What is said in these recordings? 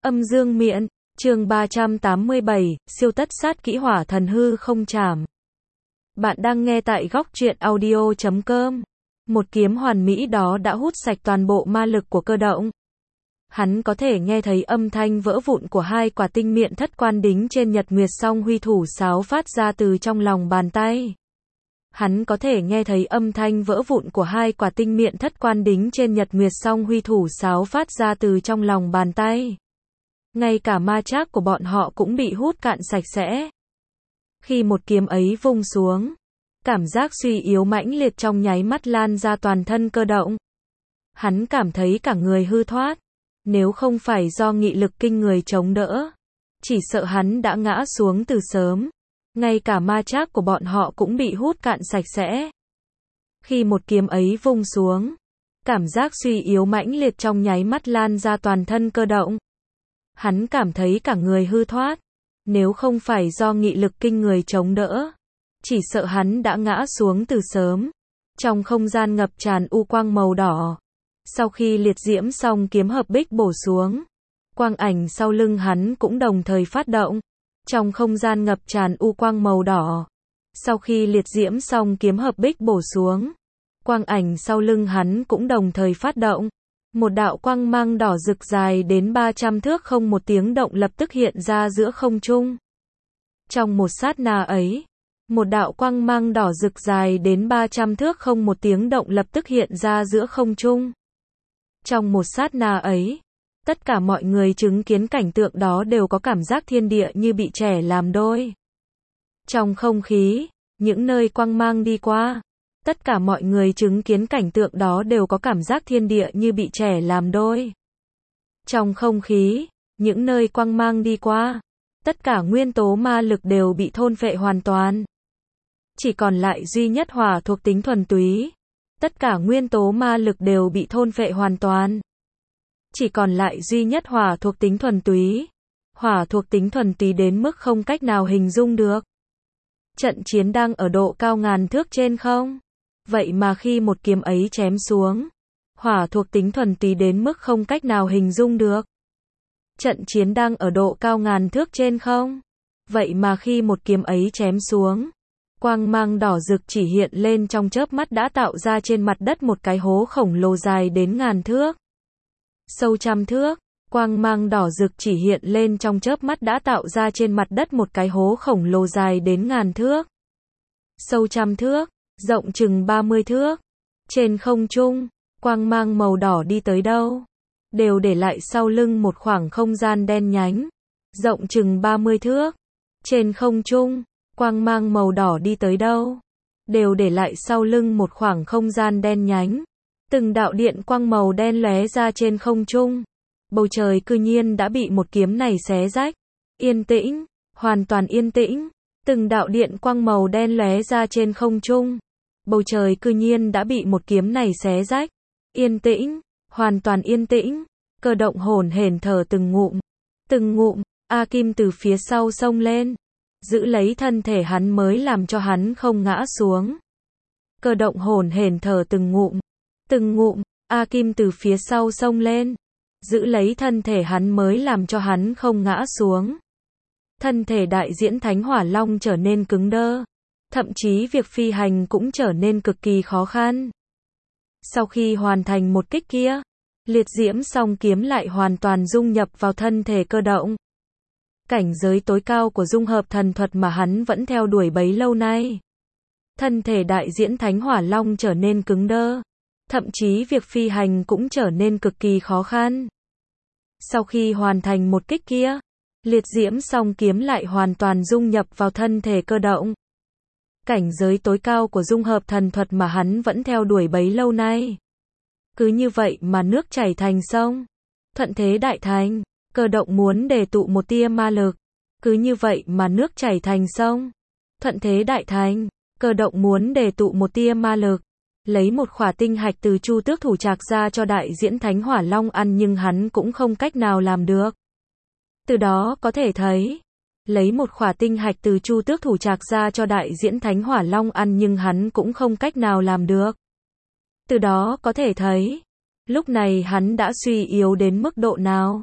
Âm dương miện, chương 387, siêu tất sát kỹ hỏa thần hư không trảm. Bạn đang nghe tại góc truyện audio.com. Một kiếm hoàn mỹ đó đã hút sạch toàn bộ ma lực của Cơ Động. Hắn có thể nghe thấy âm thanh vỡ vụn của hai quả tinh miện thất quan đính trên nhật nguyệt song huy thủ sáo phát ra từ trong lòng bàn tay. Hắn có thể nghe thấy âm thanh vỡ vụn của hai quả tinh miện thất quan đính trên nhật nguyệt song huy thủ sáo phát ra từ trong lòng bàn tay. Ngay cả ma trác của bọn họ cũng bị hút cạn sạch sẽ. Khi một kiếm ấy vung xuống, cảm giác suy yếu mãnh liệt trong nháy mắt lan ra toàn thân Cơ Động. Hắn cảm thấy cả người hư thoát. Nếu không phải do nghị lực kinh người chống đỡ, chỉ sợ hắn đã ngã xuống từ sớm. Ngay cả ma trác của bọn họ cũng bị hút cạn sạch sẽ. Khi một kiếm ấy vung xuống, cảm giác suy yếu mãnh liệt trong nháy mắt lan ra toàn thân Cơ Động. Hắn cảm thấy cả người hư thoát. Nếu không phải do nghị lực kinh người chống đỡ, chỉ sợ hắn đã ngã xuống từ sớm. Trong không gian ngập tràn u quang màu đỏ. Sau khi liệt diễm song kiếm hợp bích bổ xuống, quang ảnh sau lưng hắn cũng đồng thời phát động. Trong không gian ngập tràn u quang màu đỏ. Sau khi liệt diễm song kiếm hợp bích bổ xuống, quang ảnh sau lưng hắn cũng đồng thời phát động. Một đạo quang mang đỏ rực dài đến 300 thước không một tiếng động lập tức hiện ra giữa không trung. Trong một sát na ấy, một đạo quang mang đỏ rực dài đến 300 thước không một tiếng động lập tức hiện ra giữa không trung. Trong một sát na ấy, tất cả mọi người chứng kiến cảnh tượng đó đều có cảm giác thiên địa như bị chẻ làm đôi. Trong không khí, những nơi quang mang đi qua, tất cả mọi người chứng kiến cảnh tượng đó đều có cảm giác thiên địa như bị chẻ làm đôi. Trong không khí, những nơi quang mang đi qua, tất cả nguyên tố ma lực đều bị thôn phệ hoàn toàn. Chỉ còn lại duy nhất hỏa thuộc tính thuần túy. Tất cả nguyên tố ma lực đều bị thôn phệ hoàn toàn. Chỉ còn lại duy nhất hỏa thuộc tính thuần túy. Hỏa thuộc tính thuần túy đến mức không cách nào hình dung được. Trận chiến đang ở độ cao ngàn thước trên không. Vậy mà khi một kiếm ấy chém xuống, hỏa thuộc tính thuần túy đến mức không cách nào hình dung được. Trận chiến đang ở độ cao ngàn thước trên không. Vậy mà khi một kiếm ấy chém xuống, quang mang đỏ rực chỉ hiện lên trong chớp mắt đã tạo ra trên mặt đất một cái hố khổng lồ dài đến ngàn thước. Sâu trăm thước, quang mang đỏ rực chỉ hiện lên trong chớp mắt đã tạo ra trên mặt đất một cái hố khổng lồ dài đến ngàn thước. Sâu trăm thước, rộng chừng 30 thước. Trên không trung, quang mang màu đỏ đi tới đâu, đều để lại sau lưng một khoảng không gian đen nhánh. Rộng chừng 30 thước. Trên không trung, quang mang màu đỏ đi tới đâu, đều để lại sau lưng một khoảng không gian đen nhánh. Từng đạo điện quang màu đen lóe ra trên không trung. Bầu trời cư nhiên đã bị một kiếm này xé rách. Yên tĩnh, hoàn toàn yên tĩnh. Từng đạo điện quang màu đen lóe ra trên không trung. Bầu trời cư nhiên đã bị một kiếm này xé rách. Yên tĩnh, hoàn toàn yên tĩnh. Cơ Động hổn hển thở từng ngụm. Từng ngụm, A Kim từ phía sau xông lên, giữ lấy thân thể hắn mới làm cho hắn không ngã xuống. Cơ Động hổn hển thở từng ngụm. Từng ngụm, A Kim từ phía sau xông lên, giữ lấy thân thể hắn mới làm cho hắn không ngã xuống. Thân thể đại diễn Thánh Hỏa Long trở nên cứng đơ. Thậm chí việc phi hành cũng trở nên cực kỳ khó khăn. Sau khi hoàn thành một kích kia, liệt diễm song kiếm lại hoàn toàn dung nhập vào thân thể Cơ Động. Cảnh giới tối cao của dung hợp thần thuật mà hắn vẫn theo đuổi bấy lâu nay. Thân thể đại diễn Thánh Hỏa Long trở nên cứng đơ. Thậm chí việc phi hành cũng trở nên cực kỳ khó khăn. Sau khi hoàn thành một kích kia, liệt diễm song kiếm lại hoàn toàn dung nhập vào thân thể Cơ Động. Cảnh giới tối cao của dung hợp thần thuật mà hắn vẫn theo đuổi bấy lâu nay. Cứ như vậy mà nước chảy thành sông. Thuận thế đại thành. Cơ Động muốn đề tụ một tia ma lực. Cứ như vậy mà nước chảy thành sông. Thuận thế đại thành. Cơ Động muốn đề tụ một tia ma lực. Lấy một khỏa tinh hạch từ Chu Tước Thủ Trạc ra cho đại diễn Thánh Hỏa Long ăn nhưng hắn cũng không cách nào làm được. Từ đó có thể thấy, lấy một khỏa tinh hạch từ Chu Tước Thủ Trạc ra cho đại diễn Thánh Hỏa Long ăn nhưng hắn cũng không cách nào làm được. Từ đó có thể thấy, lúc này hắn đã suy yếu đến mức độ nào.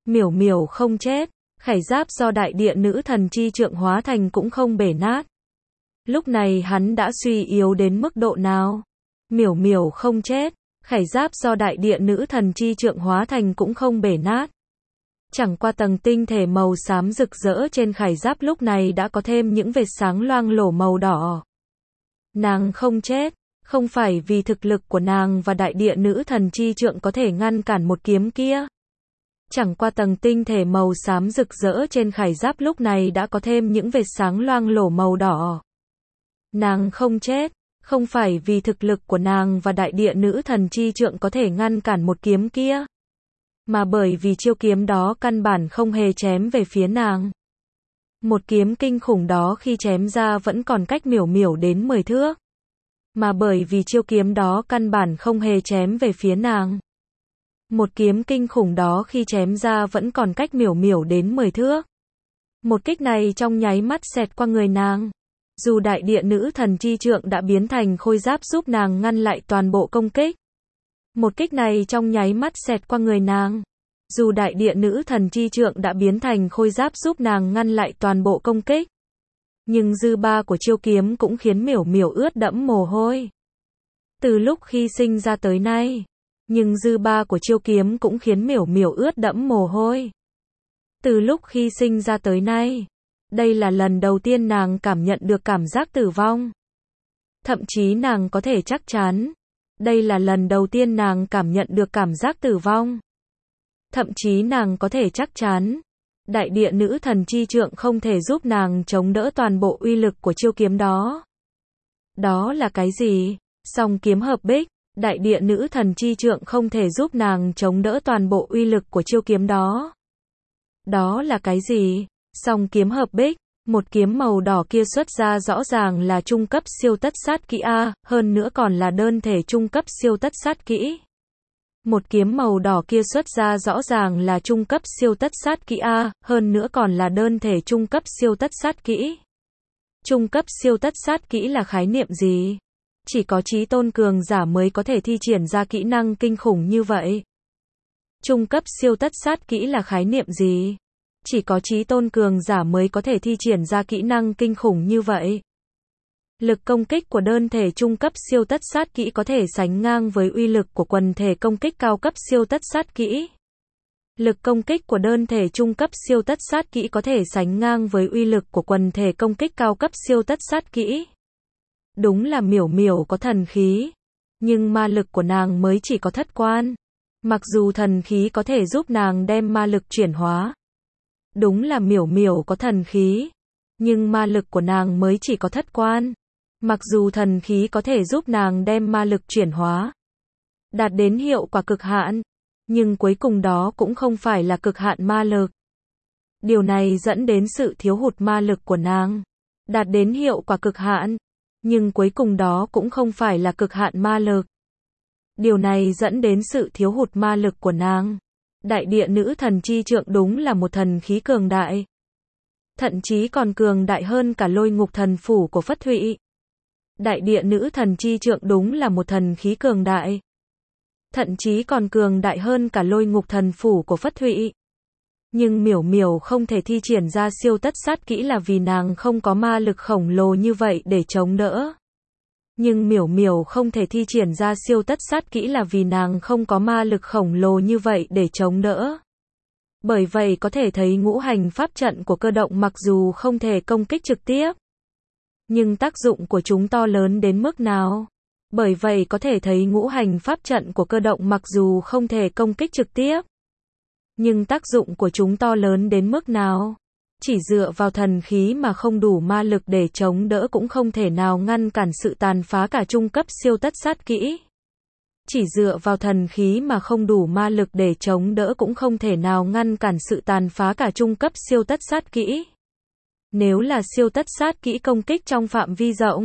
Miểu miểu không chết, khải giáp do đại địa nữ thần chi trượng hóa thành cũng không bể nát. Lúc này hắn đã suy yếu đến mức độ nào? Miểu miểu không chết, khải giáp do đại địa nữ thần chi trượng hóa thành cũng không bể nát. Chẳng qua tầng tinh thể màu xám rực rỡ trên khải giáp lúc này đã có thêm những vệt sáng loang lổ màu đỏ. Nàng không chết, không phải vì thực lực của nàng và đại địa nữ thần chi trượng có thể ngăn cản một kiếm kia. Chẳng qua tầng tinh thể màu xám rực rỡ trên khải giáp lúc này đã có thêm những vệt sáng loang lổ màu đỏ. Nàng không chết, không phải vì thực lực của nàng và đại địa nữ thần chi trượng có thể ngăn cản một kiếm kia, mà bởi vì chiêu kiếm đó căn bản không hề chém về phía nàng. Một kiếm kinh khủng đó khi chém ra vẫn còn cách miểu miểu đến 10 thước. Mà bởi vì chiêu kiếm đó căn bản không hề chém về phía nàng. Một kiếm kinh khủng đó khi chém ra vẫn còn cách miểu miểu đến 10 thước. Một kích này trong nháy mắt xẹt qua người nàng. Dù đại địa nữ thần chi trượng đã biến thành khôi giáp giúp nàng ngăn lại toàn bộ công kích. Một kích này trong nháy mắt xẹt qua người nàng. Dù đại địa nữ thần chi trượng đã biến thành khôi giáp giúp nàng ngăn lại toàn bộ công kích. Nhưng dư ba của chiêu kiếm cũng khiến miểu miểu ướt đẫm mồ hôi. Từ lúc khi sinh ra tới nay. Nhưng dư ba của chiêu kiếm cũng khiến miểu miểu ướt đẫm mồ hôi. Từ lúc khi sinh ra tới nay. Đây là lần đầu tiên nàng cảm nhận được cảm giác tử vong. Thậm chí nàng có thể chắc chắn. Đây là lần đầu tiên nàng cảm nhận được cảm giác tử vong. Thậm chí nàng có thể chắc chắn. Đại địa nữ thần chi trượng không thể giúp nàng chống đỡ toàn bộ uy lực của chiêu kiếm đó. Đó là cái gì? Song kiếm hợp bích. Đại địa nữ thần chi trượng không thể giúp nàng chống đỡ toàn bộ uy lực của chiêu kiếm đó. Đó là cái gì? Song kiếm hợp bích. Một kiếm màu đỏ kia xuất ra rõ ràng là trung cấp siêu tất sát kỹ A, hơn nữa còn là đơn thể trung cấp siêu tất sát kỹ. Một kiếm màu đỏ kia xuất ra rõ ràng là trung cấp siêu tất sát kỹ A, hơn nữa còn là đơn thể trung cấp siêu tất sát kỹ. Trung cấp siêu tất sát kỹ là khái niệm gì? Chỉ có chí tôn cường giả mới có thể thi triển ra kỹ năng kinh khủng như vậy. Trung cấp siêu tất sát kỹ là khái niệm gì? Chỉ có chí tôn cường giả mới có thể thi triển ra kỹ năng kinh khủng như vậy. Lực công kích của đơn thể trung cấp siêu tất sát kỹ có thể sánh ngang với uy lực của quần thể công kích cao cấp siêu tất sát kỹ. Lực công kích của đơn thể trung cấp siêu tất sát kỹ có thể sánh ngang với uy lực của quần thể công kích cao cấp siêu tất sát kỹ. Đúng là miểu miểu có thần khí. Nhưng ma lực của nàng mới chỉ có thất quan. Mặc dù thần khí có thể giúp nàng đem ma lực chuyển hóa. Đúng là miểu miểu có thần khí. Nhưng ma lực của nàng mới chỉ có thất quan. Mặc dù thần khí có thể giúp nàng đem ma lực chuyển hóa. Đạt đến hiệu quả cực hạn. Nhưng cuối cùng đó cũng không phải là cực hạn ma lực. Điều này dẫn đến sự thiếu hụt ma lực của nàng. Đạt đến hiệu quả cực hạn. Nhưng cuối cùng đó cũng không phải là cực hạn ma lực. Điều này dẫn đến sự thiếu hụt ma lực của nàng. Đại địa nữ thần chi trượng đúng là một thần khí cường đại. Thậm chí còn cường đại hơn cả lôi ngục thần phủ của Phất Thụy. Đại địa nữ thần chi trượng đúng là một thần khí cường đại. Thậm chí còn cường đại hơn cả lôi ngục thần phủ của Phất Thụy. Nhưng miểu miểu không thể thi triển ra siêu tất sát kỹ là vì nàng không có ma lực khổng lồ như vậy để chống đỡ. Nhưng miểu miểu không thể thi triển ra siêu tất sát kỹ là vì nàng không có ma lực khổng lồ như vậy để chống đỡ. Bởi vậy có thể thấy ngũ hành pháp trận của cơ động mặc dù không thể công kích trực tiếp. Nhưng tác dụng của chúng to lớn đến mức nào? Bởi vậy có thể thấy ngũ hành pháp trận của cơ động mặc dù không thể công kích trực tiếp. Nhưng tác dụng của chúng to lớn đến mức nào? Chỉ dựa vào thần khí mà không đủ ma lực để chống đỡ cũng không thể nào ngăn cản sự tàn phá cả trung cấp siêu tất sát kỹ. Chỉ dựa vào thần khí mà không đủ ma lực để chống đỡ cũng không thể nào ngăn cản sự tàn phá cả trung cấp siêu tất sát kỹ. Nếu là siêu tất sát kỹ công kích trong phạm vi rộng,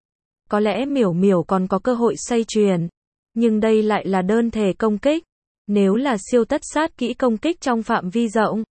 có lẽ miểu miểu còn có cơ hội xoay chuyển. Nhưng đây lại là đơn thể công kích. Nếu là siêu tất sát kỹ công kích trong phạm vi rộng,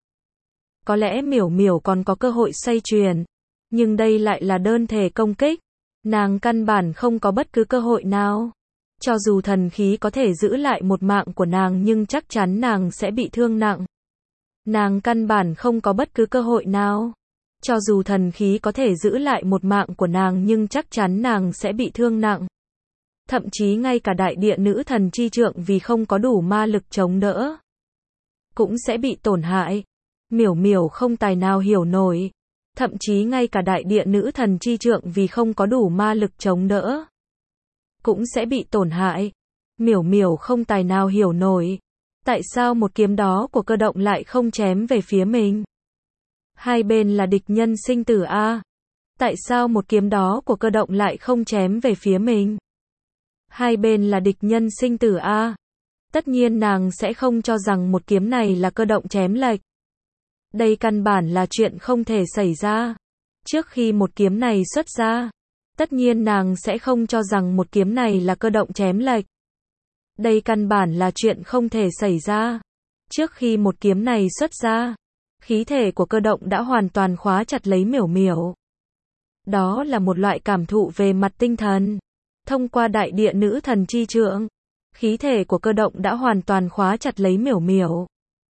có lẽ miểu miểu còn có cơ hội xoay chuyển. Nhưng đây lại là đơn thể công kích. Nàng căn bản không có bất cứ cơ hội nào. Cho dù thần khí có thể giữ lại một mạng của nàng nhưng chắc chắn nàng sẽ bị thương nặng. Nàng căn bản không có bất cứ cơ hội nào. Cho dù thần khí có thể giữ lại một mạng của nàng nhưng chắc chắn nàng sẽ bị thương nặng. Thậm chí ngay cả đại địa nữ thần chi trượng vì không có đủ ma lực chống đỡ, cũng sẽ bị tổn hại. Miểu miểu không tài nào hiểu nổi. Thậm chí ngay cả đại địa nữ thần chi trượng vì không có đủ ma lực chống đỡ, cũng sẽ bị tổn hại. Miểu miểu không tài nào hiểu nổi. Tại sao một kiếm đó của cơ động lại không chém về phía mình? Hai bên là địch nhân sinh tử a. Tại sao một kiếm đó của cơ động lại không chém về phía mình? Hai bên là địch nhân sinh tử a. Tất nhiên nàng sẽ không cho rằng một kiếm này là cơ động chém lệch. Đây căn bản là chuyện không thể xảy ra. Trước khi một kiếm này xuất ra, tất nhiên nàng sẽ không cho rằng một kiếm này là cơ động chém lệch. Đây căn bản là chuyện không thể xảy ra. Trước khi một kiếm này xuất ra, khí thể của cơ động đã hoàn toàn khóa chặt lấy miểu miểu. Đó là một loại cảm thụ về mặt tinh thần. Thông qua đại địa nữ thần chi trượng, khí thể của cơ động đã hoàn toàn khóa chặt lấy miểu miểu.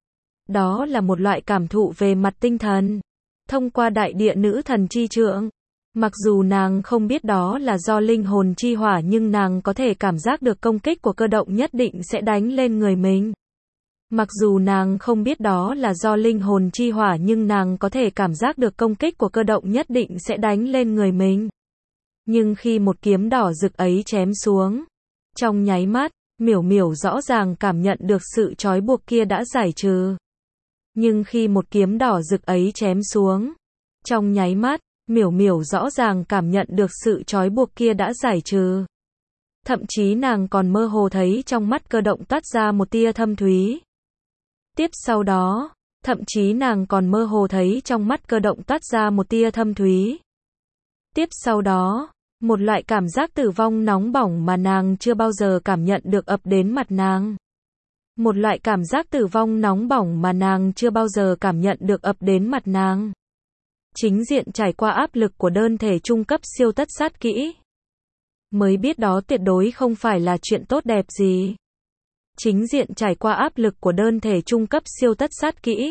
Đó là một loại cảm thụ về mặt tinh thần. Thông qua đại địa nữ thần chi trượng, mặc dù nàng không biết đó là do linh hồn chi hỏa nhưng nàng có thể cảm giác được công kích của cơ động nhất định sẽ đánh lên người mình. Mặc dù nàng không biết đó là do linh hồn chi hỏa nhưng nàng có thể cảm giác được công kích của cơ động nhất định sẽ đánh lên người mình. Nhưng khi một kiếm đỏ rực ấy chém xuống, trong nháy mắt, miểu miểu rõ ràng cảm nhận được sự trói buộc kia đã giải trừ. Nhưng khi một kiếm đỏ rực ấy chém xuống, trong nháy mắt, miểu miểu rõ ràng cảm nhận được sự trói buộc kia đã giải trừ. Thậm chí nàng còn mơ hồ thấy trong mắt cơ động toát ra một tia thâm thúy. Tiếp sau đó, thậm chí nàng còn mơ hồ thấy trong mắt cơ động toát ra một tia thâm thúy. Tiếp sau đó, một loại cảm giác tử vong nóng bỏng mà nàng chưa bao giờ cảm nhận được ập đến mặt nàng. Một loại cảm giác tử vong nóng bỏng mà nàng chưa bao giờ cảm nhận được ập đến mặt nàng. Chính diện trải qua áp lực của đơn thể trung cấp siêu tất sát kỹ, mới biết đó tuyệt đối không phải là chuyện tốt đẹp gì. Chính diện trải qua áp lực của đơn thể trung cấp siêu tất sát kỹ,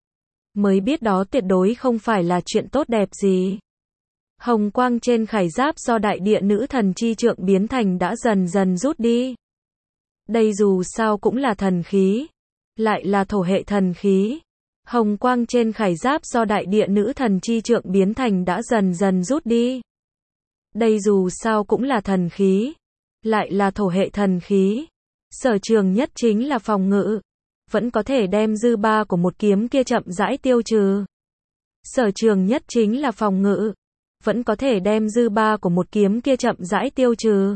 mới biết đó tuyệt đối không phải là chuyện tốt đẹp gì. Hồng quang trên khải giáp do đại địa nữ thần chi trượng biến thành đã dần dần rút đi. Đây dù sao cũng là thần khí, lại là thổ hệ thần khí. Hồng quang trên khải giáp do đại địa nữ thần chi trượng biến thành đã dần dần rút đi. Đây dù sao cũng là thần khí, lại là thổ hệ thần khí. Sở trường nhất chính là phòng ngự, vẫn có thể đem dư ba của một kiếm kia chậm rãi tiêu trừ. Sở trường nhất chính là phòng ngự, vẫn có thể đem dư ba của một kiếm kia chậm rãi tiêu trừ.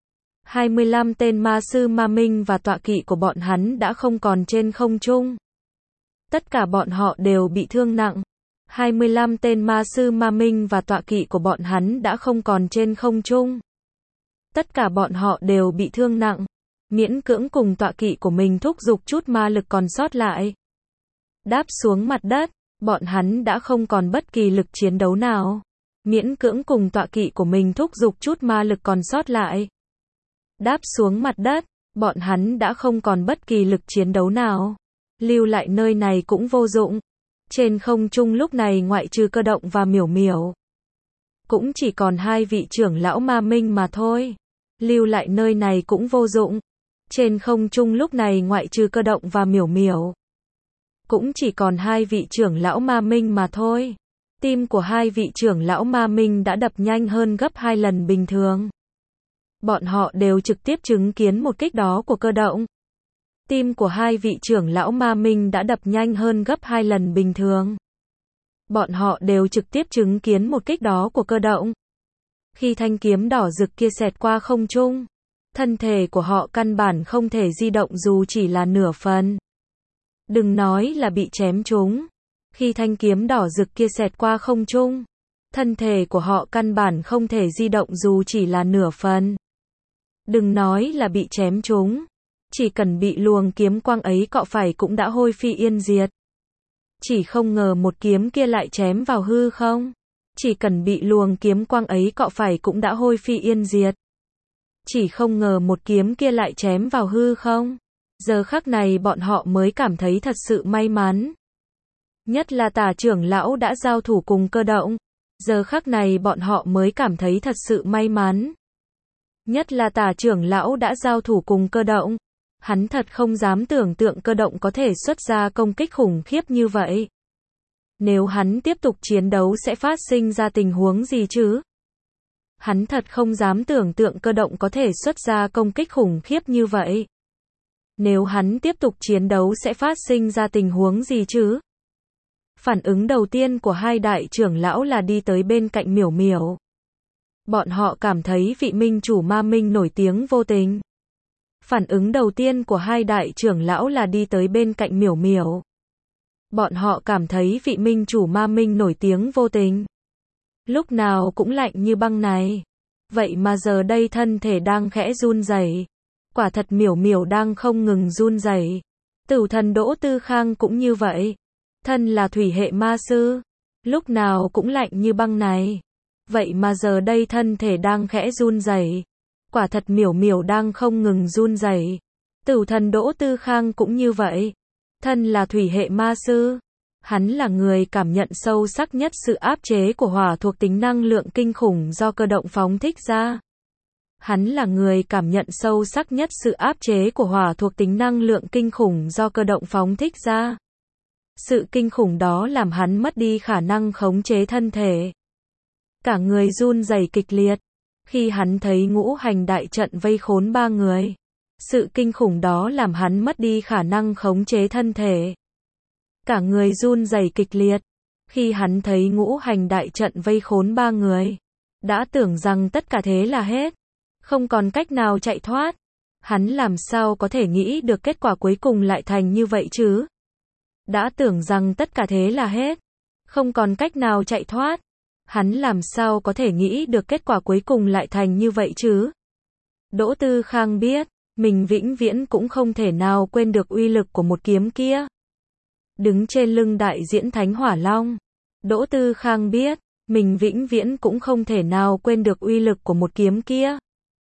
25 tên ma sư ma minh và tọa kỵ của bọn hắn đã không còn trên không trung. Tất cả bọn họ đều bị thương nặng. 25 tên ma sư ma minh và tọa kỵ của bọn hắn đã không còn trên không trung. Tất cả bọn họ đều bị thương nặng. Miễn cưỡng cùng tọa kỵ của mình thúc giục chút ma lực còn sót lại. Đáp xuống mặt đất, bọn hắn đã không còn bất kỳ lực chiến đấu nào. Miễn cưỡng cùng tọa kỵ của mình thúc giục chút ma lực còn sót lại. Đáp xuống mặt đất, bọn hắn đã không còn bất kỳ lực chiến đấu nào. Lưu lại nơi này cũng vô dụng. Trên không trung lúc này ngoại trừ cơ động và miểu miểu, cũng chỉ còn hai vị trưởng lão ma minh mà thôi. Lưu lại nơi này cũng vô dụng. Trên không trung lúc này ngoại trừ cơ động và miểu miểu, cũng chỉ còn hai vị trưởng lão ma minh mà thôi. Tim của hai vị trưởng lão ma minh đã đập nhanh hơn gấp 2 lần bình thường. Bọn họ đều trực tiếp chứng kiến một kích đó của cơ động. Tim của hai vị trưởng lão ma minh đã đập nhanh hơn gấp 2 lần bình thường. Bọn họ đều trực tiếp chứng kiến một kích đó của cơ động. Khi thanh kiếm đỏ rực kia xẹt qua không trung, thân thể của họ căn bản không thể di động dù chỉ là nửa phần. Đừng nói là bị chém trúng. Khi thanh kiếm đỏ rực kia xẹt qua không trung, thân thể của họ căn bản không thể di động dù chỉ là nửa phần. Đừng nói là bị chém trúng. Chỉ cần bị luồng kiếm quang ấy cọ phải cũng đã hôi phi yên diệt. Chỉ không ngờ một kiếm kia lại chém vào hư không. Chỉ cần bị luồng kiếm quang ấy cọ phải cũng đã hôi phi yên diệt. Chỉ không ngờ một kiếm kia lại chém vào hư không. Giờ khắc này bọn họ mới cảm thấy thật sự may mắn. Nhất là Tả trưởng lão đã giao thủ cùng Cơ Động. Giờ khắc này bọn họ mới cảm thấy thật sự may mắn. Nhất là Tả trưởng lão đã giao thủ cùng Cơ Động. Hắn thật không dám tưởng tượng Cơ Động có thể xuất ra công kích khủng khiếp như vậy. Nếu hắn tiếp tục chiến đấu sẽ phát sinh ra tình huống gì chứ? Hắn thật không dám tưởng tượng Cơ Động có thể xuất ra công kích khủng khiếp như vậy. Nếu hắn tiếp tục chiến đấu sẽ phát sinh ra tình huống gì chứ? Phản ứng đầu tiên của hai đại trưởng lão là đi tới bên cạnh Miểu Miểu. Bọn họ cảm thấy vị minh chủ ma minh nổi tiếng vô tình. Phản ứng đầu tiên của hai đại trưởng lão là đi tới bên cạnh Miểu Miểu. Bọn họ cảm thấy vị minh chủ ma minh nổi tiếng vô tình. Lúc nào cũng lạnh như băng này. Vậy mà giờ đây thân thể đang khẽ run rẩy. Quả thật Miểu Miểu đang không ngừng run rẩy. Tử thần Đỗ Tư Khang cũng như vậy. Thân là thủy hệ ma sư. Lúc nào cũng lạnh như băng này. Vậy mà giờ đây thân thể đang khẽ run rẩy. Quả thật Miểu Miểu đang không ngừng run rẩy. Tử thần Đỗ Tư Khang cũng như vậy. Thân là thủy hệ ma sư. Hắn là người cảm nhận sâu sắc nhất sự áp chế của hỏa thuộc tính năng lượng kinh khủng do Cơ Động phóng thích ra. Hắn là người cảm nhận sâu sắc nhất sự áp chế của hỏa thuộc tính năng lượng kinh khủng do Cơ Động phóng thích ra. Sự kinh khủng đó làm hắn mất đi khả năng khống chế thân thể. Cả người run rẩy kịch liệt. Khi hắn thấy ngũ hành đại trận vây khốn ba người. Sự kinh khủng đó làm hắn mất đi khả năng khống chế thân thể. Cả người run rẩy kịch liệt. Khi hắn thấy ngũ hành đại trận vây khốn ba người. Đã tưởng rằng tất cả thế là hết. Không còn cách nào chạy thoát. Hắn làm sao có thể nghĩ được kết quả cuối cùng lại thành như vậy chứ? Đã tưởng rằng tất cả thế là hết. Không còn cách nào chạy thoát. Hắn làm sao có thể nghĩ được kết quả cuối cùng lại thành như vậy chứ? Đỗ Tư Khang biết, mình vĩnh viễn cũng không thể nào quên được uy lực của một kiếm kia. Đứng trên lưng đại diễn Thánh Hỏa Long. Đỗ Tư Khang biết, mình vĩnh viễn cũng không thể nào quên được uy lực của một kiếm kia.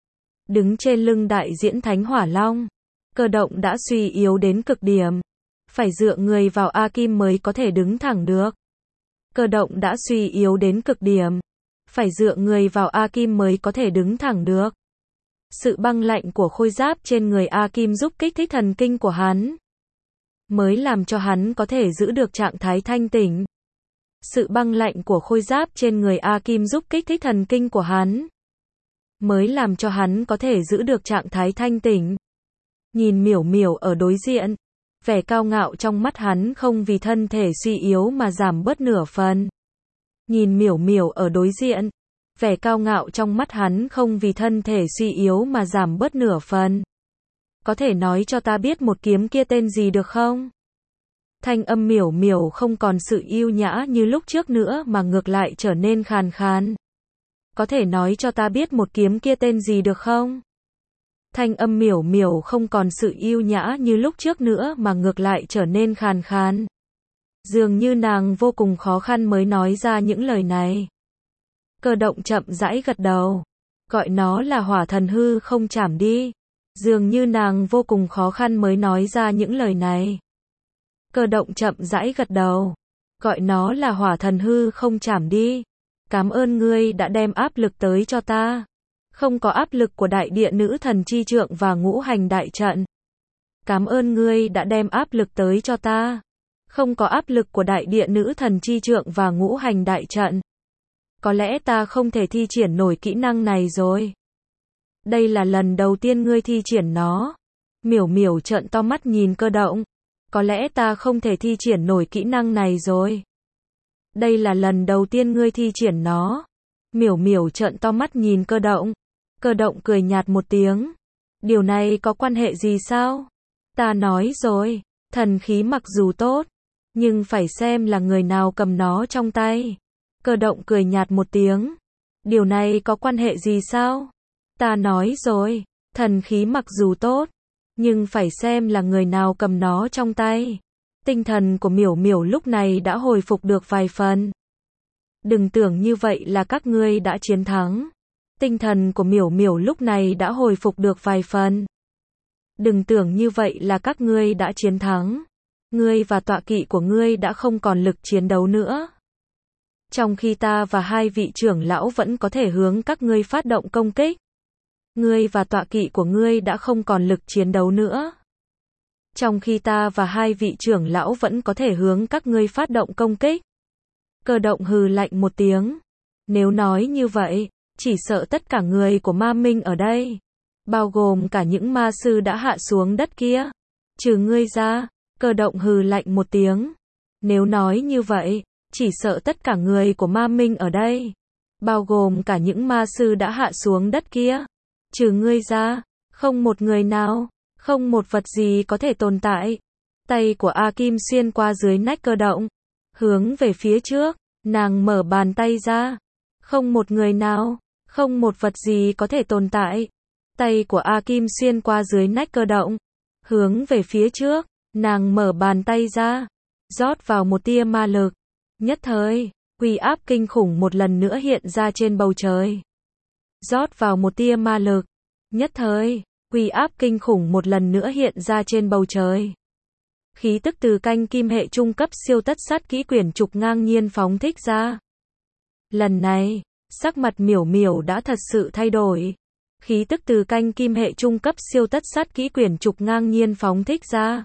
Đứng trên lưng đại diễn Thánh Hỏa Long. Cơ Động đã suy yếu đến cực điểm. Phải dựa người vào A Kim mới có thể đứng thẳng được. Cơ Động đã suy yếu đến cực điểm. Phải dựa người vào A Kim mới có thể đứng thẳng được. Sự băng lạnh của khôi giáp trên người A Kim giúp kích thích thần kinh của hắn. Mới làm cho hắn có thể giữ được trạng thái thanh tỉnh. Sự băng lạnh của khôi giáp trên người A Kim giúp kích thích thần kinh của hắn. Mới làm cho hắn có thể giữ được trạng thái thanh tỉnh. Nhìn Miểu Miểu ở đối diện. Vẻ cao ngạo trong mắt hắn không vì thân thể suy yếu mà giảm bớt nửa phần. Nhìn Miểu Miểu ở đối diện. Vẻ cao ngạo trong mắt hắn không vì thân thể suy yếu mà giảm bớt nửa phần. Có thể nói cho ta biết một kiếm kia tên gì được không? Thanh âm Miểu Miểu không còn sự yêu nhã như lúc trước nữa mà ngược lại trở nên khàn khàn. Có thể nói cho ta biết một kiếm kia tên gì được không? Thanh âm Miểu Miểu không còn sự yêu nhã như lúc trước nữa mà ngược lại trở nên khàn khàn. Dường như nàng vô cùng khó khăn mới nói ra những lời này. Cơ Động chậm rãi gật đầu. Gọi nó là hỏa thần hư không chảm đi. Dường như nàng vô cùng khó khăn mới nói ra những lời này. Cơ Động chậm rãi gật đầu. Gọi nó là hỏa thần hư không chảm đi. Cảm ơn ngươi đã đem áp lực tới cho ta. Không có áp lực của đại địa nữ thần chi trượng và ngũ hành đại trận. Cảm ơn ngươi đã đem áp lực tới cho ta. Không có áp lực của đại địa nữ thần chi trượng và ngũ hành đại trận. Có lẽ ta không thể thi triển nổi kỹ năng này rồi. Đây là lần đầu tiên ngươi thi triển nó. Miểu Miểu trợn to mắt nhìn Cơ Động. Có lẽ ta không thể thi triển nổi kỹ năng này rồi. Đây là lần đầu tiên ngươi thi triển nó. Miểu Miểu trợn to mắt nhìn Cơ Động. Cơ Động cười nhạt một tiếng. Điều này có quan hệ gì sao? Ta nói rồi, thần khí mặc dù tốt, nhưng phải xem là người nào cầm nó trong tay. Cơ Động cười nhạt một tiếng. Điều này có quan hệ gì sao? Ta nói rồi, thần khí mặc dù tốt, nhưng phải xem là người nào cầm nó trong tay. Tinh thần của Miểu Miểu lúc này đã hồi phục được vài phần. Đừng tưởng như vậy là các ngươi đã chiến thắng. Tinh thần của Miểu Miểu lúc này đã hồi phục được vài phần. Đừng tưởng như vậy là các ngươi đã chiến thắng. Ngươi và tọa kỵ của ngươi đã không còn lực chiến đấu nữa. Trong khi ta và hai vị trưởng lão vẫn có thể hướng các ngươi phát động công kích. Ngươi và tọa kỵ của ngươi đã không còn lực chiến đấu nữa. Trong khi ta và hai vị trưởng lão vẫn có thể hướng các ngươi phát động công kích. Cơ động hừ lạnh một tiếng. Nếu nói như vậy, chỉ sợ tất cả người của ma minh ở đây, bao gồm cả những ma sư đã hạ xuống đất kia, trừ ngươi ra. Cơ động hừ lạnh một tiếng. Nếu nói như vậy, chỉ sợ tất cả người của ma minh ở đây, bao gồm cả những ma sư đã hạ xuống đất kia, trừ ngươi ra, không một người nào, không một vật gì có thể tồn tại. Tay của A Kim xuyên qua dưới nách Cơ động, hướng về phía trước, nàng mở bàn tay ra. Không một người nào, không một vật gì có thể tồn tại. Tay của A Kim xuyên qua dưới nách Cơ động, hướng về phía trước, nàng mở bàn tay ra, rót vào một tia ma lực. Nhất thời, uy áp kinh khủng một lần nữa hiện ra trên bầu trời. Rót vào một tia ma lực. Nhất thời, uy áp kinh khủng một lần nữa hiện ra trên bầu trời. Khí tức từ canh kim hệ trung cấp siêu tất sát kỹ quyển trục ngang nhiên phóng thích ra. Lần này, sắc mặt Miểu Miểu đã thật sự thay đổi. Khí tức từ canh kim hệ trung cấp siêu tất sát kỹ quyển trục ngang nhiên phóng thích ra.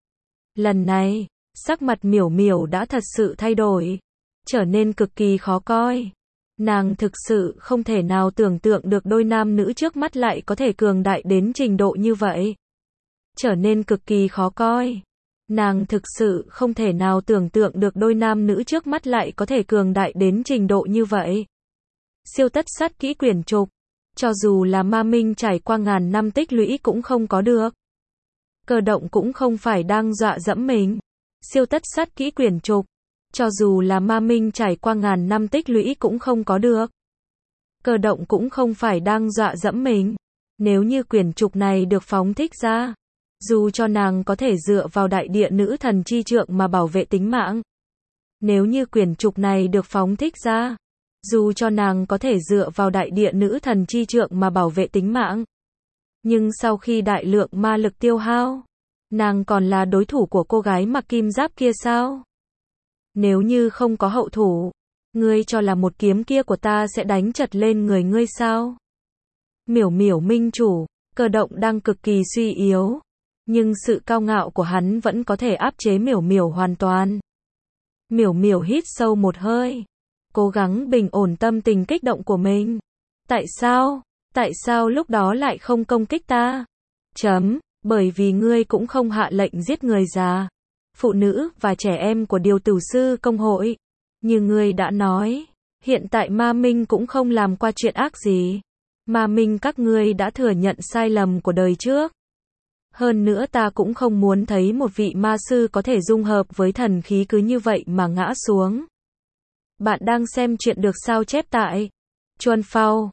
Lần này, sắc mặt Miểu Miểu đã thật sự thay đổi, trở nên cực kỳ khó coi. Nàng thực sự không thể nào tưởng tượng được đôi nam nữ trước mắt lại có thể cường đại đến trình độ như vậy. Trở nên cực kỳ khó coi. Nàng thực sự không thể nào tưởng tượng được đôi nam nữ trước mắt lại có thể cường đại đến trình độ như vậy. Siêu tất sát kỹ quyển trục, cho dù là ma minh trải qua ngàn năm tích lũy cũng không có được. Cơ động cũng không phải đang dọa dẫm mình. Siêu tất sát kỹ quyển trục, cho dù là ma minh trải qua ngàn năm tích lũy cũng không có được. Cơ động cũng không phải đang dọa dẫm mình. Nếu như quyển trục này được phóng thích ra, dù cho nàng có thể dựa vào đại địa nữ thần chi trượng mà bảo vệ tính mạng. Nếu như quyển trục này được phóng thích ra, dù cho nàng có thể dựa vào đại địa nữ thần chi trượng mà bảo vệ tính mạng. Nhưng sau khi đại lượng ma lực tiêu hao, nàng còn là đối thủ của cô gái mặc kim giáp kia sao? Nếu như không có hậu thủ, ngươi cho là một kiếm kia của ta sẽ đánh chật lên người ngươi sao? Miểu Miểu minh chủ, Cơ động đang cực kỳ suy yếu, nhưng sự cao ngạo của hắn vẫn có thể áp chế Miểu Miểu hoàn toàn. Miểu Miểu hít sâu một hơi, cố gắng bình ổn tâm tình kích động của mình. Tại sao? Tại sao lúc đó lại không công kích ta? Bởi vì ngươi cũng không hạ lệnh giết người già, phụ nữ và trẻ em của điều tử sư công hội. Như ngươi đã nói, hiện tại ma minh cũng không làm qua chuyện ác gì. Ma minh các ngươi đã thừa nhận sai lầm của đời trước. Hơn nữa ta cũng không muốn thấy một vị ma sư có thể dung hợp với thần khí cứ như vậy mà ngã xuống. Bạn đang xem chuyện được sao chép tại Chuanphao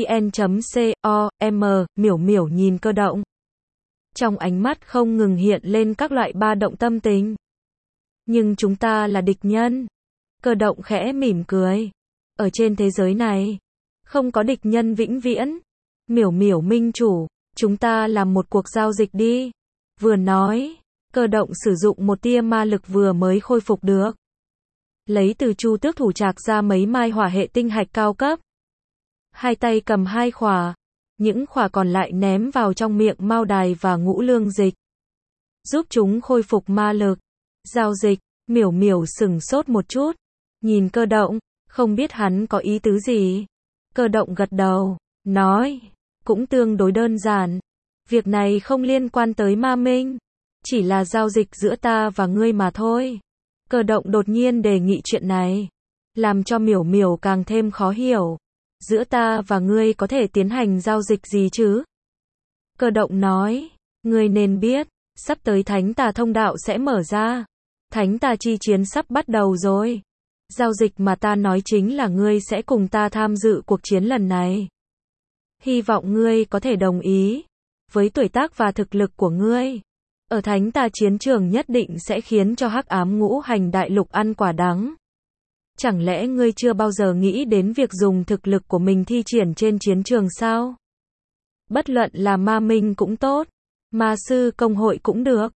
vn.com. Miểu Miểu nhìn Cơ động, trong ánh mắt không ngừng hiện lên các loại ba động tâm tình. Nhưng chúng ta là địch nhân. Cơ động khẽ mỉm cười. Ở trên thế giới này, không có địch nhân vĩnh viễn. Miểu Miểu minh chủ, chúng ta làm một cuộc giao dịch đi. Vừa nói, Cơ động sử dụng một tia ma lực vừa mới khôi phục được. Lấy từ chu tước thủ trạc ra mấy mai hỏa hệ tinh hạch cao cấp. Hai tay cầm hai khỏa. Những khỏa còn lại ném vào trong miệng Mao Đài và Ngũ Lương Dịch, giúp chúng khôi phục ma lực. Giao dịch. Miểu Miểu sửng sốt một chút, nhìn Cơ động, không biết hắn có ý tứ gì. Cơ động gật đầu, nói, cũng tương đối đơn giản. Việc này không liên quan tới ma minh, chỉ là giao dịch giữa ta và ngươi mà thôi. Cơ động đột nhiên đề nghị chuyện này, làm cho Miểu Miểu càng thêm khó hiểu. Giữa ta và ngươi có thể tiến hành giao dịch gì chứ? Cơ động nói, ngươi nên biết, sắp tới Thánh Tà thông đạo sẽ mở ra. Thánh Tà chi chiến sắp bắt đầu rồi. Giao dịch mà ta nói chính là ngươi sẽ cùng ta tham dự cuộc chiến lần này. Hy vọng ngươi có thể đồng ý. Với tuổi tác và thực lực của ngươi, ở Thánh Tà chiến trường nhất định sẽ khiến cho Hắc Ám Ngũ Hành Đại Lục ăn quả đắng. Chẳng lẽ ngươi chưa bao giờ nghĩ đến việc dùng thực lực của mình thi triển trên chiến trường sao? Bất luận là ma minh cũng tốt, ma sư công hội cũng được,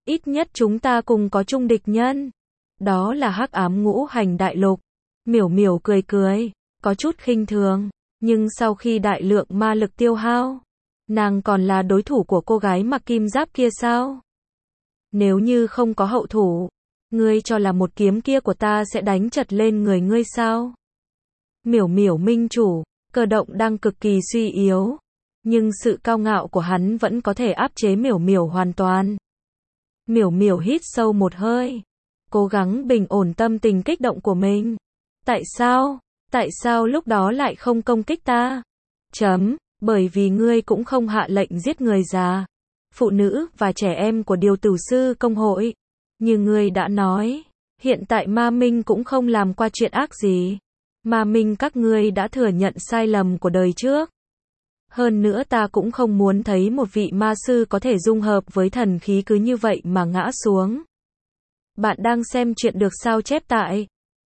Ít nhất chúng ta cùng có chung địch nhân. Đó là hắc ám ngũ hành đại lục. Miểu miểu cười cười, có chút khinh thường. Nhưng sau khi đại lượng ma lực tiêu hao, nàng còn là đối thủ của cô gái mặc kim giáp kia sao? Nếu như không có hậu thủ, ngươi cho là một kiếm kia của ta sẽ đánh chật lên người ngươi sao? Miểu miểu minh chủ, Cơ Động đang cực kỳ suy yếu. Nhưng sự cao ngạo của hắn vẫn có thể áp chế miểu miểu hoàn toàn. Miểu miểu hít sâu một hơi, cố gắng bình ổn tâm tình kích động của mình. Tại sao? Tại sao lúc đó lại không công kích ta? Bởi vì ngươi cũng không hạ lệnh giết người già, phụ nữ và trẻ em của điều tử sư công hội. Như ngươi đã nói, hiện tại ma minh cũng không làm qua chuyện ác gì. Ma minh các ngươi đã thừa nhận sai lầm của đời trước. Hơn nữa ta cũng không muốn thấy một vị ma sư có thể dung hợp với thần khí cứ như vậy mà ngã xuống. Bạn đang xem chuyện được sao chép tại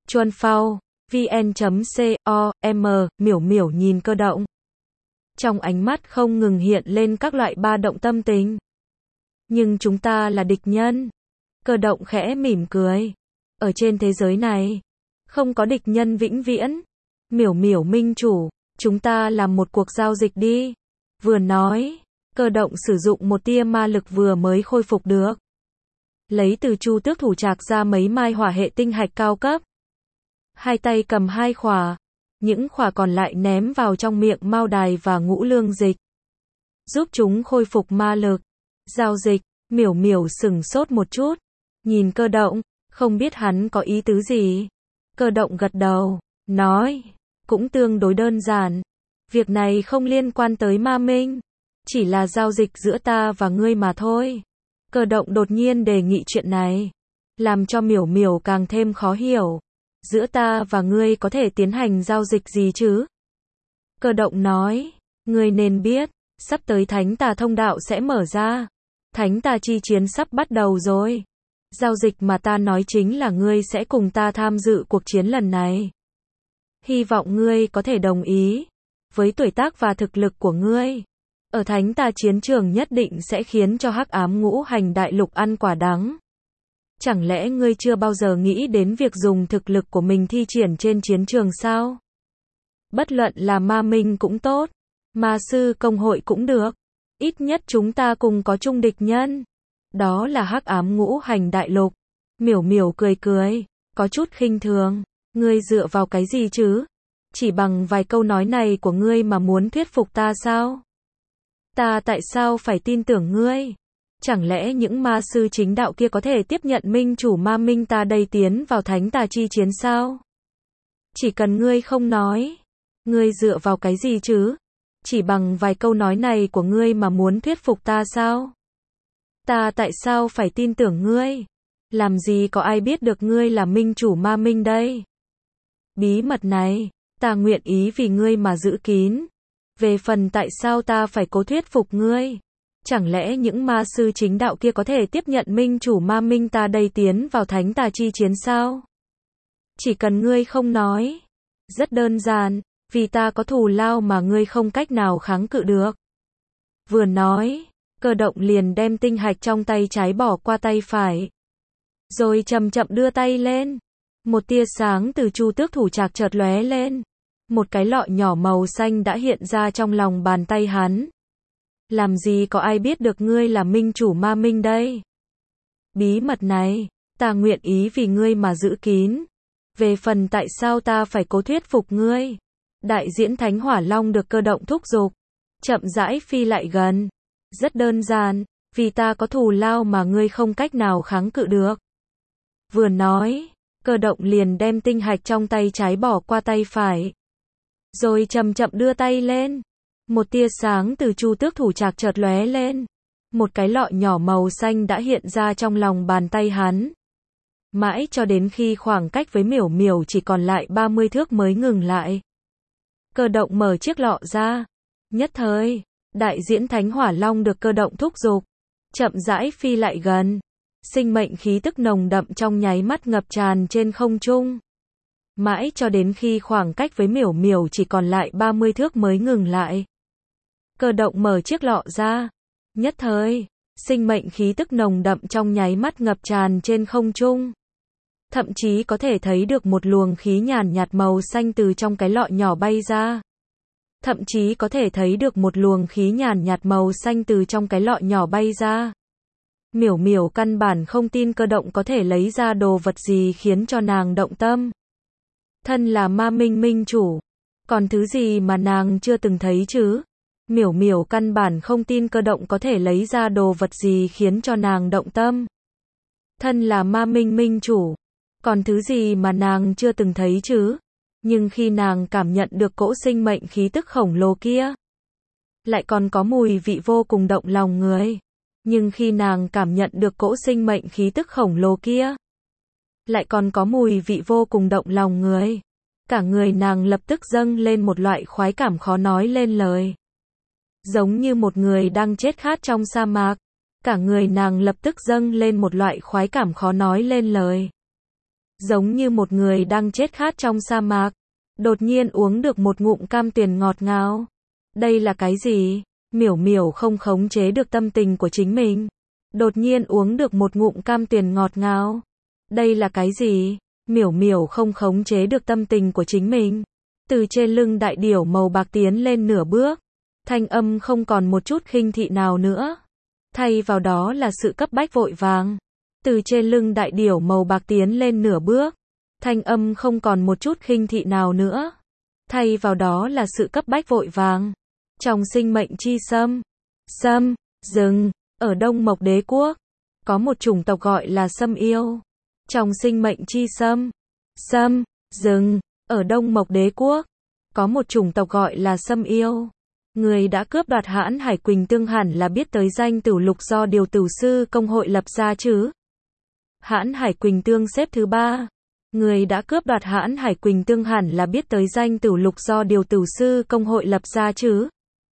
chuanphao.vn.com. Miểu miểu nhìn Cơ Động. Trong ánh mắt không ngừng hiện lên các loại ba động tâm tình. Nhưng chúng ta là địch nhân. Cơ Động khẽ mỉm cười. Ở trên thế giới này, không có địch nhân vĩnh viễn. Miểu miểu minh chủ, chúng ta làm một cuộc giao dịch đi. Vừa nói, Cơ Động sử dụng một tia ma lực vừa mới khôi phục được. Lấy từ chu tước thủ trạc ra mấy mai hỏa hệ tinh hạch cao cấp. Hai tay cầm hai khỏa. Những khỏa còn lại ném vào trong miệng Mao Đài và Ngũ Lương Dịch. Giúp chúng khôi phục ma lực. Giao dịch, miểu miểu sửng sốt một chút. Nhìn Cơ Động, không biết hắn có ý tứ gì. Cơ Động gật đầu, nói, cũng tương đối đơn giản. Việc này không liên quan tới ma minh. Chỉ là giao dịch giữa ta và ngươi mà thôi. Cơ Động đột nhiên đề nghị chuyện này, làm cho miểu miểu càng thêm khó hiểu. Giữa ta và ngươi có thể tiến hành giao dịch gì chứ? Cơ Động nói, ngươi nên biết, sắp tới Thánh Tà thông đạo sẽ mở ra. Thánh Tà chi chiến sắp bắt đầu rồi. Giao dịch mà ta nói chính là ngươi sẽ cùng ta tham dự cuộc chiến lần này. Hy vọng ngươi có thể đồng ý. Với tuổi tác và thực lực của ngươi, ở Thánh Tà chiến trường nhất định sẽ khiến cho hắc ám ngũ hành đại lục ăn quả đắng. Chẳng lẽ ngươi chưa bao giờ nghĩ đến việc dùng thực lực của mình thi triển trên chiến trường sao? Bất luận là ma minh cũng tốt, ma sư công hội cũng được. Ít nhất chúng ta cùng có chung địch nhân. Đó là hắc ám ngũ hành đại lục. Miểu miểu cười cười, có chút khinh thường. Ngươi dựa vào cái gì chứ? Chỉ bằng vài câu nói này của ngươi mà muốn thuyết phục ta sao? Ta tại sao phải tin tưởng ngươi? Chẳng lẽ những ma sư chính đạo kia có thể tiếp nhận minh chủ ma minh ta đây tiến vào Thánh Tà chi chiến sao? Chỉ cần ngươi không nói. Ngươi dựa vào cái gì chứ? Chỉ bằng vài câu nói này của ngươi mà muốn thuyết phục ta sao? Ta tại sao phải tin tưởng ngươi? Làm gì có ai biết được ngươi là minh chủ ma minh đây? Bí mật này, ta nguyện ý vì ngươi mà giữ kín. Về phần tại sao ta phải cố thuyết phục ngươi? Chẳng lẽ những ma sư chính đạo kia có thể tiếp nhận minh chủ ma minh ta đây tiến vào Thánh Tà chi chiến sao? Chỉ cần ngươi không nói. Rất đơn giản, vì ta có thù lao mà ngươi không cách nào kháng cự được. Vừa nói, Cơ Động liền đem tinh hạch trong tay trái bỏ qua tay phải. Rồi chậm chậm đưa tay lên. Một tia sáng từ chu tước thủ trạc chợt lóe lên. Một cái lọ nhỏ màu xanh đã hiện ra trong lòng bàn tay hắn. Làm gì có ai biết được ngươi là minh chủ ma minh đây? Bí mật này, ta nguyện ý vì ngươi mà giữ kín. Về phần tại sao ta phải cố thuyết phục ngươi? Đại diễn Thánh Hỏa Long được Cơ Động thúc giục. Chậm rãi phi lại gần. Rất đơn giản, vì ta có thù lao mà ngươi không cách nào kháng cự được. Vừa nói, Cơ Động liền đem tinh hạch trong tay trái bỏ qua tay phải. Rồi chậm chậm đưa tay lên. Một tia sáng từ chu tước thủ trạc chợt lóe lên. Một cái lọ nhỏ màu xanh đã hiện ra trong lòng bàn tay hắn. Mãi cho đến khi khoảng cách với miểu miểu chỉ còn lại 30 thước mới ngừng lại. Cơ Động mở chiếc lọ ra. Nhất thời, đại diễn Thánh Hỏa Long được Cơ Động thúc giục. Chậm rãi phi lại gần. Sinh mệnh khí tức nồng đậm trong nháy mắt ngập tràn trên không trung. Mãi cho đến khi khoảng cách với miểu miểu chỉ còn lại 30 thước mới ngừng lại. Cơ Động mở chiếc lọ ra. Nhất thời, Sinh mệnh khí tức nồng đậm trong nháy mắt ngập tràn trên không trung. Thậm chí có thể thấy được một luồng khí nhàn nhạt màu xanh từ trong cái lọ nhỏ bay ra. Thậm chí có thể thấy được một luồng khí nhàn nhạt màu xanh từ trong cái lọ nhỏ bay ra. Miểu miểu căn bản không tin cơ động có thể lấy ra đồ vật gì khiến cho nàng động tâm. Thân là ma minh minh chủ. Còn thứ gì mà nàng chưa từng thấy chứ? Miểu miểu căn bản không tin cơ động có thể lấy ra đồ vật gì khiến cho nàng động tâm. Thân là ma minh minh chủ. Còn thứ gì mà nàng chưa từng thấy chứ? Nhưng khi nàng cảm nhận được cỗ sinh mệnh khí tức khổng lồ kia, lại còn có mùi vị vô cùng động lòng người. Nhưng khi nàng cảm nhận được cỗ sinh mệnh khí tức khổng lồ kia, lại còn có mùi vị vô cùng động lòng người. Cả người nàng lập tức dâng lên một loại khoái cảm khó nói lên lời. Giống như một người đang chết khát trong sa mạc. Cả người nàng lập tức dâng lên một loại khoái cảm khó nói lên lời. Giống như một người đang chết khát trong sa mạc. Đột nhiên uống được một ngụm cam tuyền ngọt ngào. Đây là cái gì? Miểu miểu không khống chế được tâm tình của chính mình. Đột nhiên uống được một ngụm cam tuyền ngọt ngào. Đây là cái gì? Miểu miểu không khống chế được tâm tình của chính mình. Từ trên lưng đại điểu màu bạc tiến lên nửa bước. Thanh âm không còn một chút khinh thị nào nữa. Thay vào đó là sự cấp bách vội vàng. Từ trên lưng đại điểu màu bạc tiến lên nửa bước. Thanh âm không còn một chút khinh thị nào nữa. Thay vào đó là sự cấp bách vội vàng. Trong sinh mệnh chi sâm, rừng, ở Đông Mộc Đế Quốc, có một chủng tộc gọi là sâm yêu. Trong sinh mệnh chi sâm, rừng, ở Đông Mộc Đế Quốc, có một chủng tộc gọi là sâm yêu. Người đã cướp đoạt Hãn Hải Quỳnh Tương hẳn là biết tới danh Tửu Lục do Điều Tửu Sư Công hội lập ra chứ. Hãn Hải Quỳnh Tương xếp thứ 3. Người đã cướp đoạt Hãn Hải Quỳnh Tương hẳn là biết tới danh Tửu Lục do Điều Tửu Sư Công hội lập ra chứ.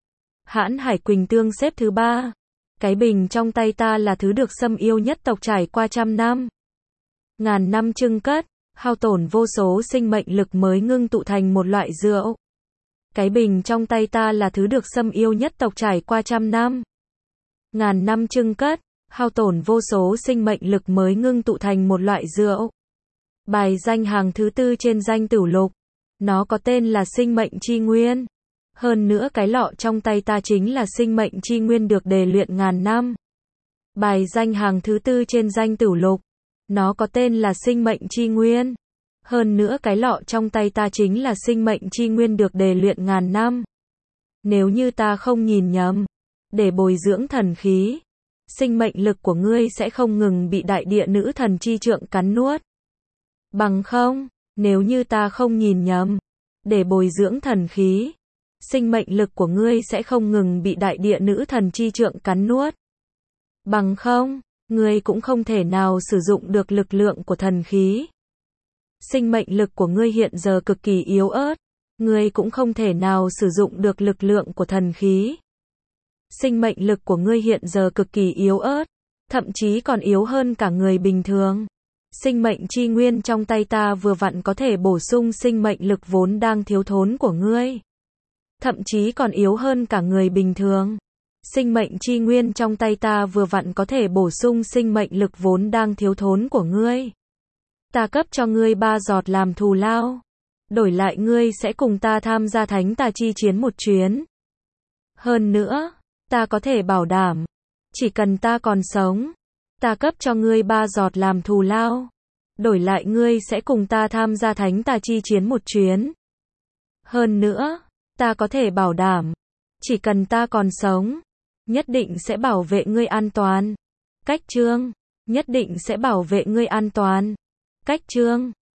Hãn Hải Quỳnh Tương xếp thứ 3. Cái bình trong tay ta là thứ được sâm yêu nhất tộc trải qua trăm năm. Ngàn năm trưng cất, hao tổn vô số sinh mệnh lực mới ngưng tụ thành một loại rượu. Cái bình trong tay ta là thứ được sâm yêu nhất tộc trải qua trăm năm. Ngàn năm trưng cất, hao tổn vô số sinh mệnh lực mới ngưng tụ thành một loại rượu. Bài danh hàng thứ 4 trên danh Tửu Lục. Nó có tên là sinh mệnh chi nguyên. Hơn nữa cái lọ trong tay ta chính là sinh mệnh chi nguyên được đề luyện ngàn năm. Bài danh hàng thứ 4 trên danh Tửu Lục. Nó có tên là sinh mệnh chi nguyên. Hơn nữa cái lọ trong tay ta chính là sinh mệnh chi nguyên được đề luyện ngàn năm. Nếu như ta không nhìn nhầm, để bồi dưỡng thần khí, sinh mệnh lực của ngươi sẽ không ngừng bị đại địa nữ thần chi trượng cắn nuốt. Bằng không, nếu như ta không nhìn nhầm, để bồi dưỡng thần khí, sinh mệnh lực của ngươi sẽ không ngừng bị đại địa nữ thần chi trượng cắn nuốt. Bằng không, ngươi cũng không thể nào sử dụng được lực lượng của thần khí. Sinh mệnh lực của ngươi hiện giờ cực kỳ yếu ớt. Ngươi cũng không thể nào sử dụng được lực lượng của thần khí. Sinh mệnh lực của ngươi hiện giờ cực kỳ yếu ớt. Thậm chí còn yếu hơn cả người bình thường. Sinh mệnh chi nguyên trong tay ta vừa vặn có thể bổ sung sinh mệnh lực vốn đang thiếu thốn của ngươi. Thậm chí còn yếu hơn cả người bình thường. Sinh mệnh chi nguyên trong tay ta vừa vặn có thể bổ sung sinh mệnh lực vốn đang thiếu thốn của ngươi. Ta cấp cho ngươi 3 giọt làm thù lao. Đổi lại ngươi sẽ cùng ta tham gia thánh tà chi chiến một chuyến. Hơn nữa, ta có thể bảo đảm, chỉ cần ta còn sống, ta cấp cho ngươi 3 giọt làm thù lao. Đổi lại ngươi sẽ cùng ta tham gia thánh tà chi chiến một chuyến. Hơn nữa, ta có thể bảo đảm, chỉ cần ta còn sống, nhất định sẽ bảo vệ ngươi an toàn. Cách chương, nhất định sẽ bảo vệ ngươi an toàn. Cách chương.